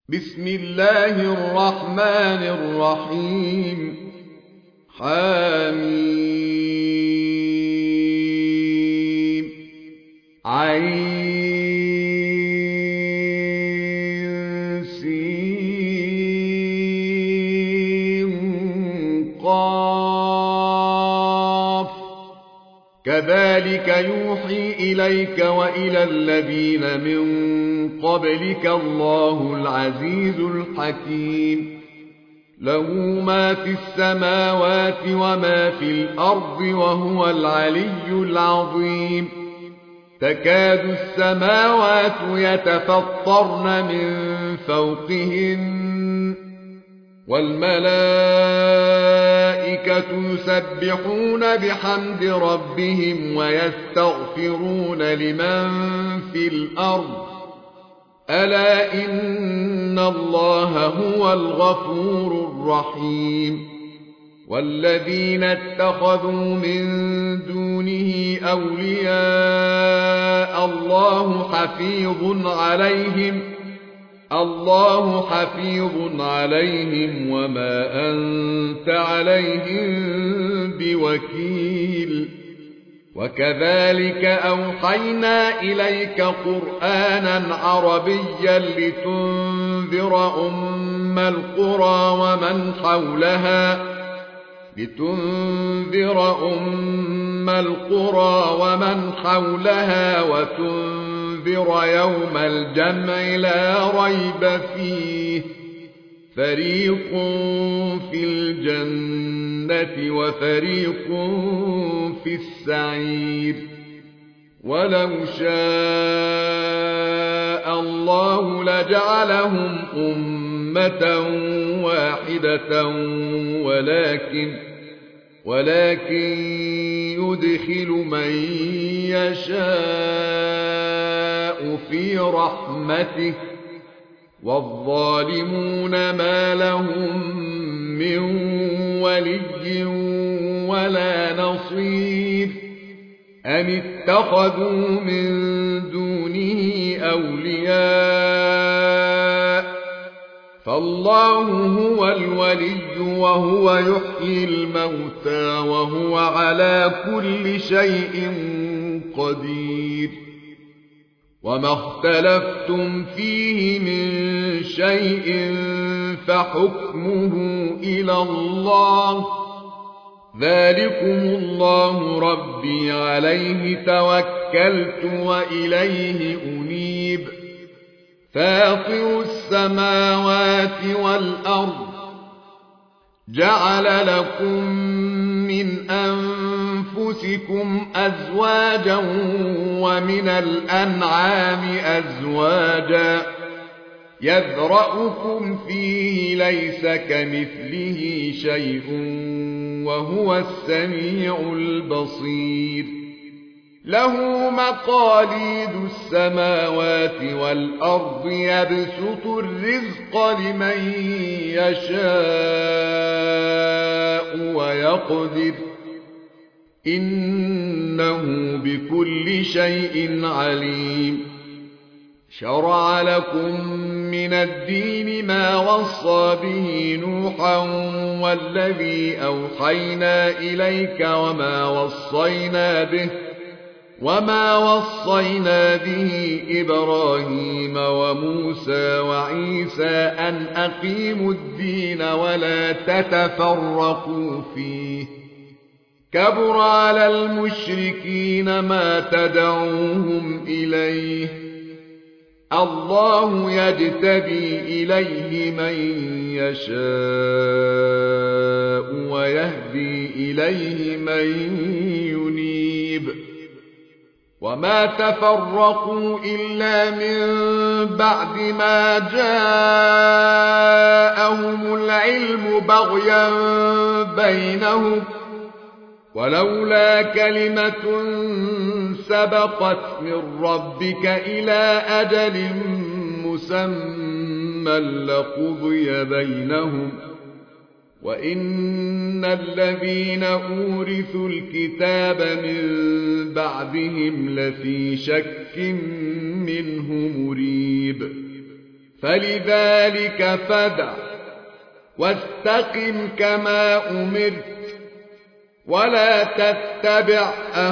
بسم الله الرحمن الرحيم حميم عين سين قاف كذلك يوحي إليك وإلى الذين من قبلك الله العزيز الحكيم له ما في السماوات وما في الأرض وهو العلي العظيم تكاد السماوات يتفطرن من فوقهن والملائكة يسبحون بحمد ربهم ويستغفرون لمن في الأرض ألا إن الله هو الغفور الرحيم والذين اتخذوا من دونه أولياء الله حفيظ عليهم وما أنت عليهم بوكيل وكذلك أوحينا إليك قرآنا عربيا لتنذر أم القرى ومن حولها وتنذر يوم الجمع لا ريب فيه فريق في الجنة وفريق في السعير ولو شاء الله لجعلهم أمة واحدة ولكن يدخل من يشاء في رحمته والظالمون ما لهم من ولي ولا نصير أم اتخذوا من دونه أولياء فالله هو الولي وهو يحيي الموتى وهو على كل شيء قدير وما اختلفتم فيه من شيء فحكمه إلى الله ذلكم الله ربي عليه توكلت وإليه أنيب فاطر السماوات والأرض جعل لكم من أنفسكم أزواجا ومن الأنعام أزواجا يذرأكم فيه ليس كمثله شيء وهو السميع البصير له مقاليد السماوات والأرض يبسط الرزق لمن يشاء ويقدر إنه بكل شيء عليم شرع لكم من الدين ما وصى به نوحا والذي أوحينا إليك وما وصينا به إبراهيم وموسى وعيسى أن أقيموا الدين ولا تتفرقوا فيه كبر على المشركين ما تدعوهم إليه الله يجتبي إليه من يشاء ويهدي إليه من ينيب وما تفرقوا إلا من بعد ما جاءهم العلم بغيا بينهم ولولا كلمة سبقت من ربك إلى أجل مسمى لقضي بينهم وإن الذين أورثوا الكتاب من بعدهم لفي شك منه مريب فلذلك فادع واستقم كما أمرت ولا تتبع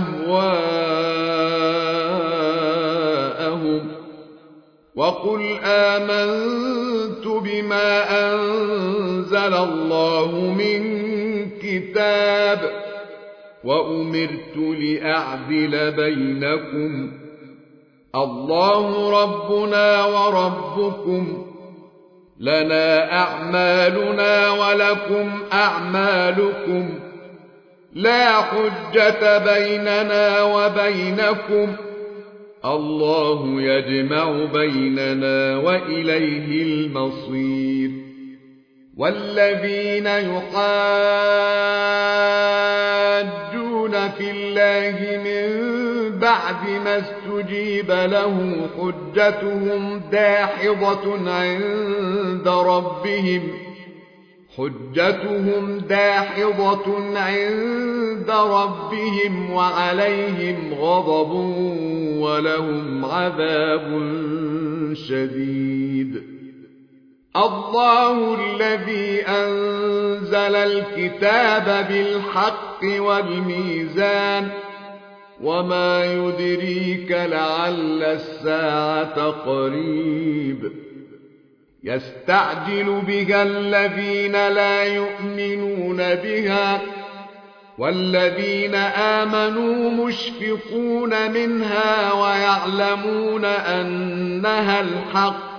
أهواءهم وقل آمنت بما أنزل الله من كتاب وأمرت لأعدل بينكم الله ربنا وربكم لنا أعمالنا ولكم أعمالكم لا حجة بيننا وبينكم الله يجمع بيننا وإليه المصير والذين يحاجون في الله من بعد ما استجيب له حجتهم داحضة عند ربهم وعليهم غضب ولهم عذاب شديد الله الذي أنزل الكتاب بالحق والميزان وما يدريك لعل الساعة قريب يستعجل بها الذين لا يؤمنون بها والذين آمنوا مشفقون منها ويعلمون أنها الحق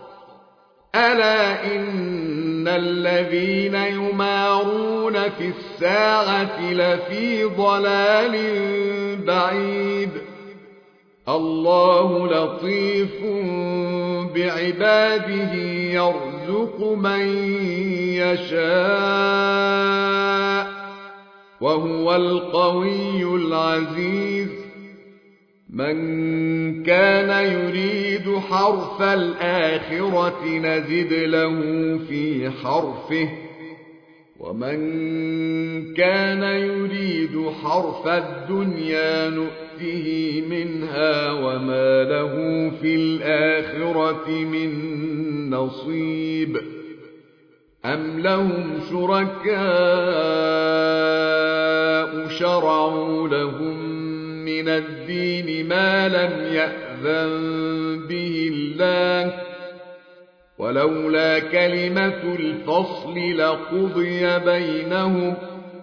ألا إن الذين يمارون في الساعة لفي ضلال بعيد الله لطيف بعباده يرزق من يشاء وهو القوي العزيز من كان يريد حرث الآخرة نزد له في حرثه ومن كان يريد حرث الدنيا نؤته منها وما له في الآخرة من نصيب أم لهم شركاء شرعوا لهم من الدين ما لم يأذن به الله ولولا كلمة الفصل لقضي بينهم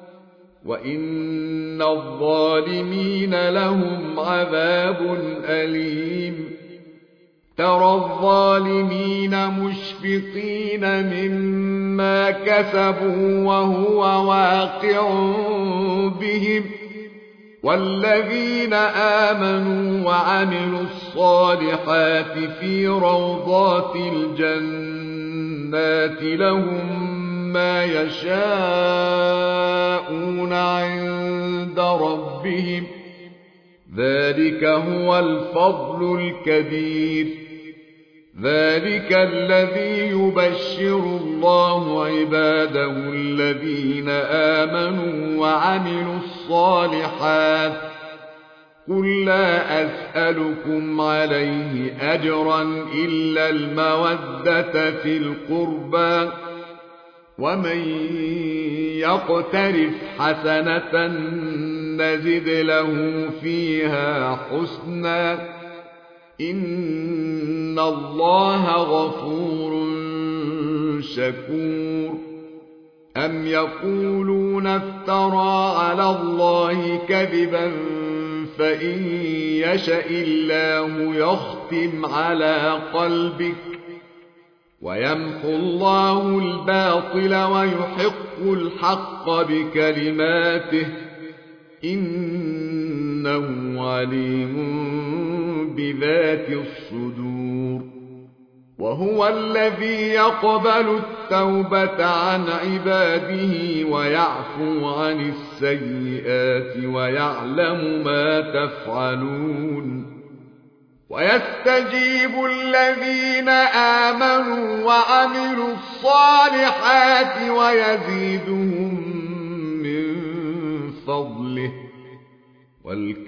وإن الظالمين لهم عذاب أليم ترى الظالمين مشفقين مما كسبوا وهو واقع بهم والذين آمنوا وعملوا الصالحات في روضات الجنات لهم ما يشاءون عند ربهم ذلك هو الفضل الكبير ذلك الذي يبشر الله عباده الذين آمنوا وعملوا الصالحات قل لا أسألكم عليه أجرا إلا المودة في القربى ومن يقترف حسنة نزد له فيها حسنا إن الله غفور شكور أم يقولون افترى على الله كذبا فإن يشأ الله يختم على قلبك ويمحو الله الباطل ويحق الحق بكلماته إنه عليم بذات الصدور وهو الذي يقبل التوبة عن عباده ويعفو عن السيئات ويعلم ما تفعلون ويستجيب الذين آمنوا وعملوا الصالحات ويزيدهم من فضله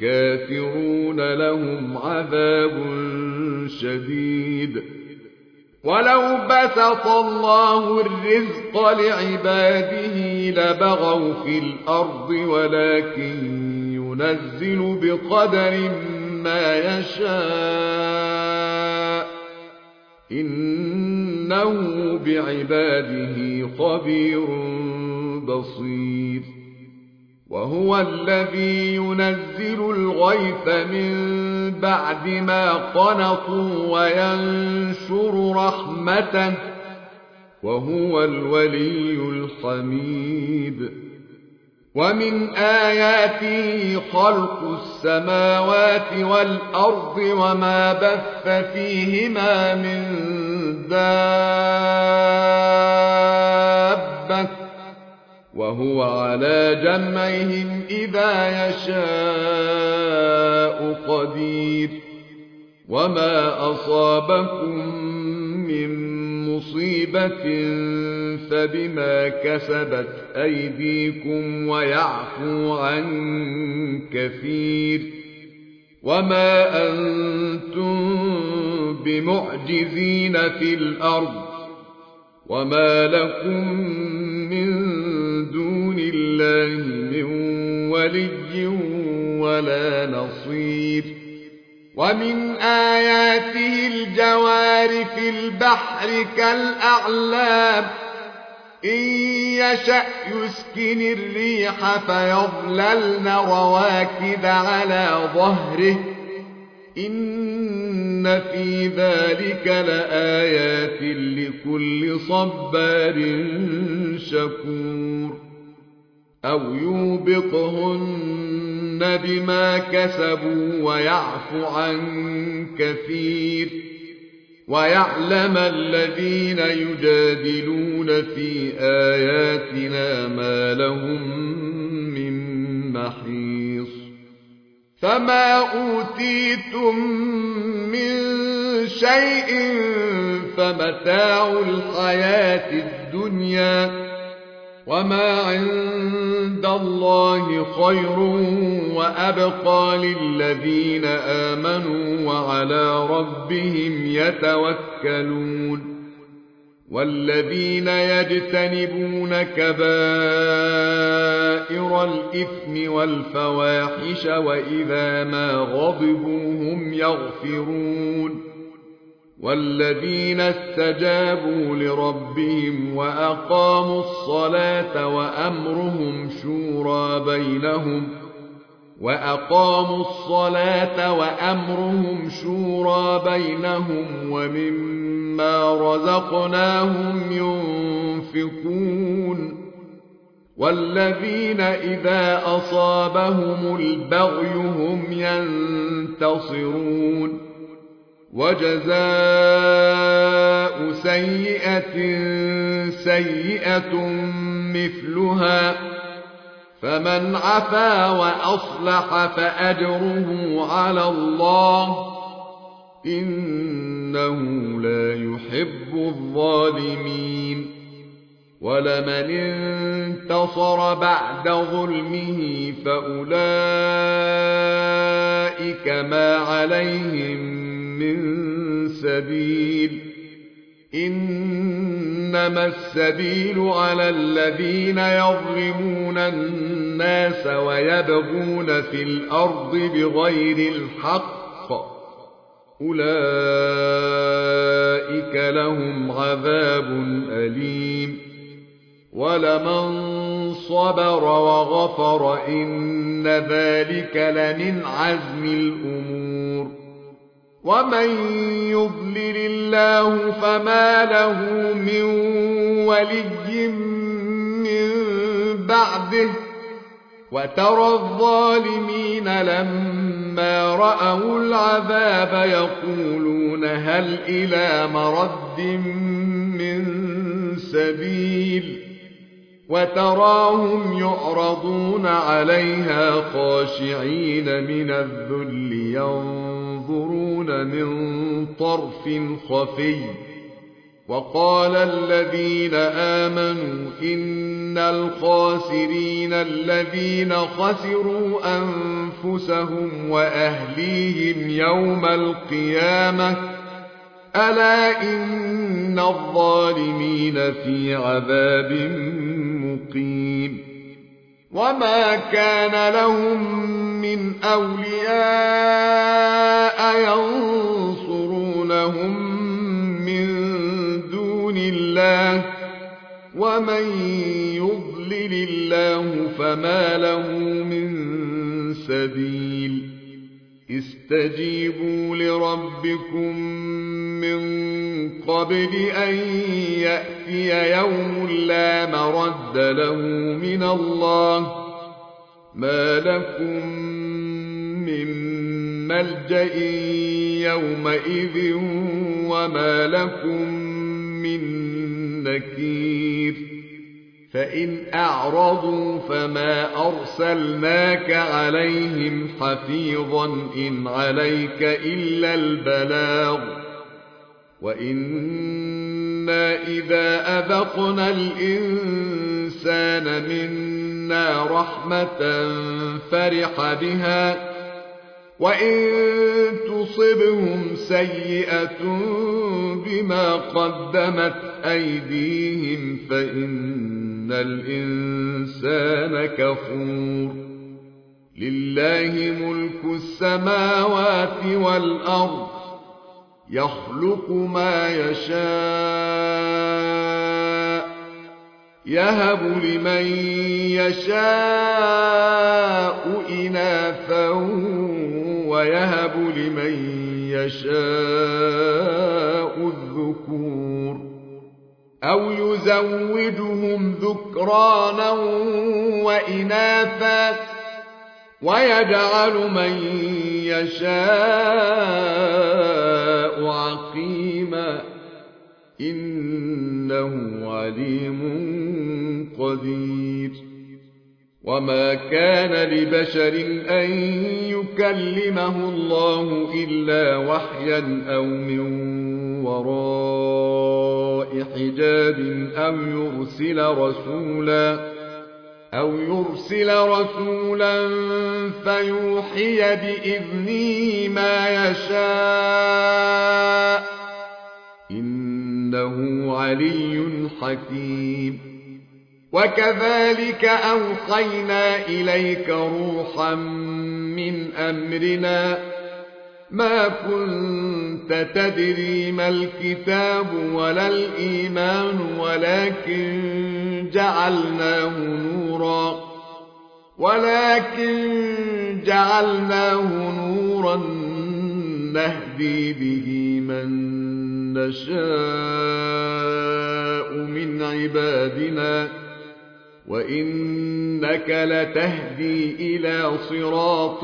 والكافرون لهم عذاب شديد ولو بسط الله الرزق لعباده لبغوا في الأرض ولكن ينزل بقدر ما يشاء إنه بعباده خبير بصير وهو الذي ينزل الغيث من بعد ما قنطوا وينشر رحمته وهو الولي الحميد ومن آياته خلق السماوات والأرض وما بث فيهما من دابة وهو على جمعهم إذا يشاء قدير وما أصابكم من مصيبة فبما كسبت أيديكم ويعفو عن كثير وما أنتم بمعجزين في الأرض وما لكم من دون الله من ولي ولا نصير ومن آياته الجوار في البحر كالأعلام إن يشأ يسكن الريح فيظللن رواكد على ظهره إن في ذلك لآيات لكل صبار شكور أو يوبقهن بما كسبوا ويعفو عن كثير ويعلم الذين يجادلون في آياتنا ما لهم من محيص فما أوتيتم من شيء فمتاع الحياة الدنيا وما عند الله خير وأبقى للذين آمنوا وعلى ربهم يتوكلون والذين يجتنبون كبائر الإثم والفواحش وإذا ما غضبوا هم يغفرون والذين استجابوا لربهم وأقاموا الصلاة وأمرهم شورى بينهم ومما رزقناهم ينفقون والذين إذا أصابهم البغي هم ينتصرون وجزاء سيئة سيئة مثلها فمن عفا وأصلح فأجره على الله إنه لا يحب الظالمين ولمن انتصر بعد ظلمه فأولئك ما عليهم من سبيل إنما السبيل على الذين يظلمون الناس ويبغون في الأرض بغير الحق أولئك لهم عذاب أليم ولمن صبر وغفر إن ذلك لمن عزم الأمور ومن يضلل الله فما له من ولي من بعده وترى الظالمين لما رأوا العذاب يقولون هل إلى مرد من سبيل وتراهم يعرضون عليها خاشعين من الذل ينظرون من طرف خفي وقال الذين آمنوا إن الخاسرين الذين خسروا أنفسهم وأهليهم يوم القيامة ألا إن إن الظالمين في عذاب مقيم وما كان لهم من أولياء ينصرونهم من دون الله ومن يضلل الله فما له من سبيل استجيبوا لربكم من قبل أن يأتي يوم لا مرد له من الله ما لكم من ملجأ يومئذ وما لكم من نكير فإن أعرضوا فما أرسلناك عليهم حفيظا إن عليك إلا البلاغ وإنا إذا أذقنا الإنسان منا رحمة فرح بها وإن تصبهم سيئة بما قدمت أيديهم فإن الإنسان كفور لله ملك السماوات والأرض يخلق ما يشاء يهب لمن يشاء إناثا ويهب لمن يشاء الذكور أو يزوجهم ذكرانا وإناثا ويجعل من يشاء عقيما إنه عليم قدير وما كان لبشر أن يكلمه الله إلا وحيا أو من وراء حجاب أو يرسل رسولا فيوحي بإذنه ما يشاء إنه علي حكيم وكذلك أوحينا إليك روحا من أمرنا ما كنت تدري ما الكتاب ولا الإيمان ولكن جعلناه نورا نهدي به من نشاء من عبادنا وإنك لتهدي إلى صراط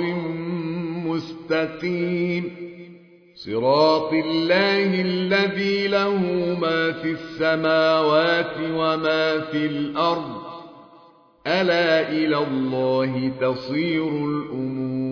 مستقيم صراط الله الذي له ما في السماوات وما في الأرض ألا إلى الله تصير الأمور